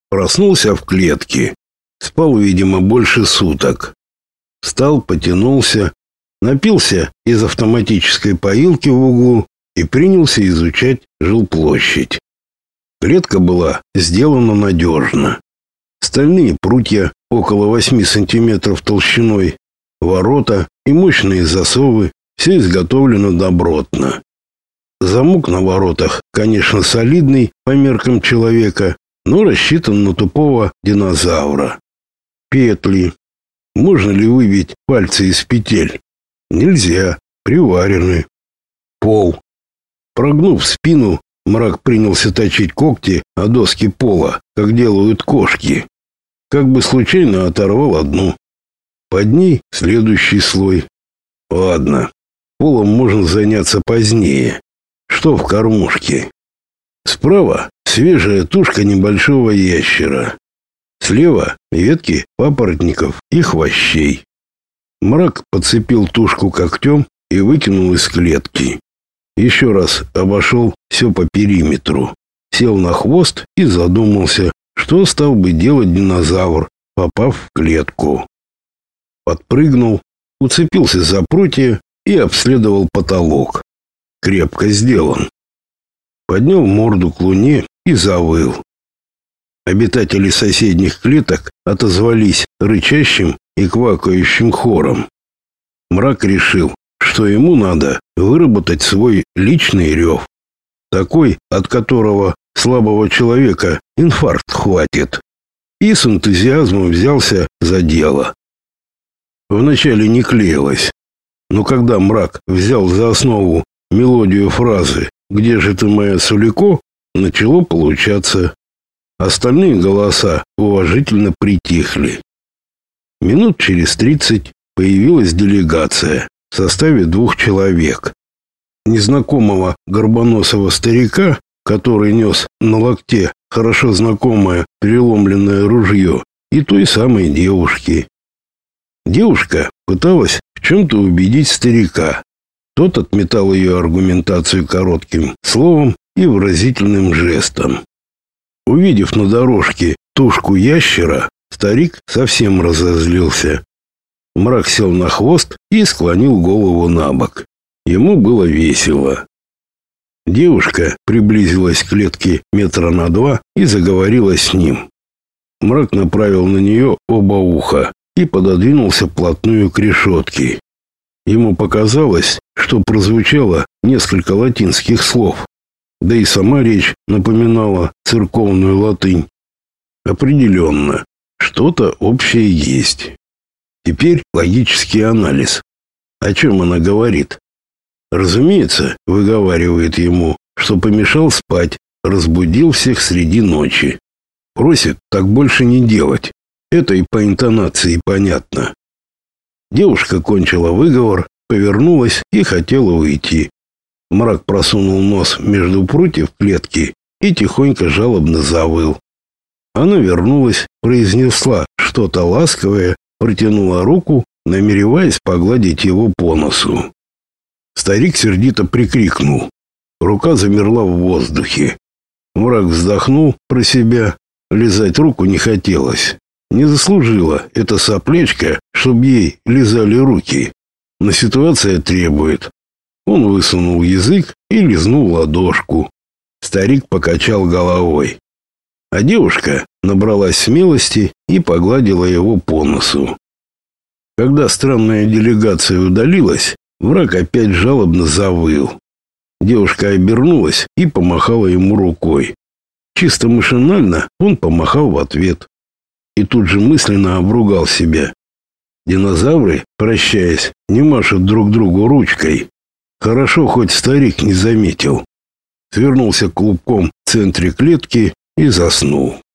Проснулся в клетке. Спал, видимо, больше суток. Встал, потянулся, напился из автоматической поилки в углу и принялся изучать жилплощадь. Клетка была сделана надежно. Стальные прутья около 8 сантиметров толщиной, ворота и мощные засовы — все изготовлено добротно. Замок на воротах, конечно, солидный по меркам человека, но рассчитан на тупого динозавра. Петли. Можно ли выбить пальцы из петель? Нельзя, приварены. Пол. Прогнув спину, Мрак принялся точить когти о доски пола, как делают кошки. Как бы случайно оторвал одну. Под ней следующий слой. Ладно, полом можно заняться позднее. Что в кормушке? Справа свежая тушка небольшого ящера. Слева ветки папоротников и хвощей. Мрак подцепил тушку когтем и выкинул из клетки. Еще раз обошел все по периметру. Сел на хвост и задумался, что стал бы делать динозавр, попав в клетку. Подпрыгнул, уцепился за прутья и обследовал потолок. Крепко сделан. Поднял морду к луне и завыл. Обитатели соседних клеток отозвались рычащим и квакающим хором. Мрак решил, что ему надо выработать свой личный рев, такой, от которого слабого человека инфаркт хватит, и с энтузиазмом взялся за дело. Вначале не клеилось, но когда Мрак взял за основу мелодию фразы «Где же ты, моя Сулико?», начало получаться. Остальные голоса уважительно притихли. Минут через 30 появилась делегация в составе 2 человек. Незнакомого горбоносого старика, который нес на локте хорошо знакомое переломленное ружье, и той самой девушки. Девушка пыталась в чем-то убедить старика. Тот отметал ее аргументацию коротким словом и выразительным жестом. Увидев на дорожке тушку ящера, старик совсем разозлился. Мрак сел на хвост и склонил голову набок. Ему было весело. Девушка приблизилась к клетке метра на 2 и заговорила с ним. Мрак направил на нее оба уха и пододвинулся вплотную к решетке. Ему показалось, что прозвучало несколько латинских слов, да и сама речь напоминала церковную латынь. Определенно, что-то общее есть. Теперь логический анализ. О чем она говорит? Разумеется, выговаривает ему, что помешал спать, разбудил всех среди ночи. Просит так больше не делать. Это и по интонации понятно. Девушка кончила выговор, повернулась и хотела уйти. Мрак просунул нос между прутьев клетки и тихонько жалобно завыл. Она вернулась, произнесла что-то ласковое, протянула руку, намереваясь погладить его по носу. Старик сердито прикрикнул. Рука замерла в воздухе. Мрак вздохнул про себя. Лизать руку не хотелось. Не заслужила эта соплячка, чтобы ей лизали руки. Но ситуация требует. Он высунул язык и лизнул ладошку. Старик покачал головой. А девушка набралась смелости и погладила его по носу. Когда странная делегация удалилась, Мрак опять жалобно завыл. Девушка обернулась и помахала ему рукой. Чисто машинально он помахал в ответ. И тут же мысленно обругал себя. Динозавры, прощаясь, не машут друг другу ручкой. Хорошо, хоть старик не заметил. Свернулся клубком в центре клетки и заснул.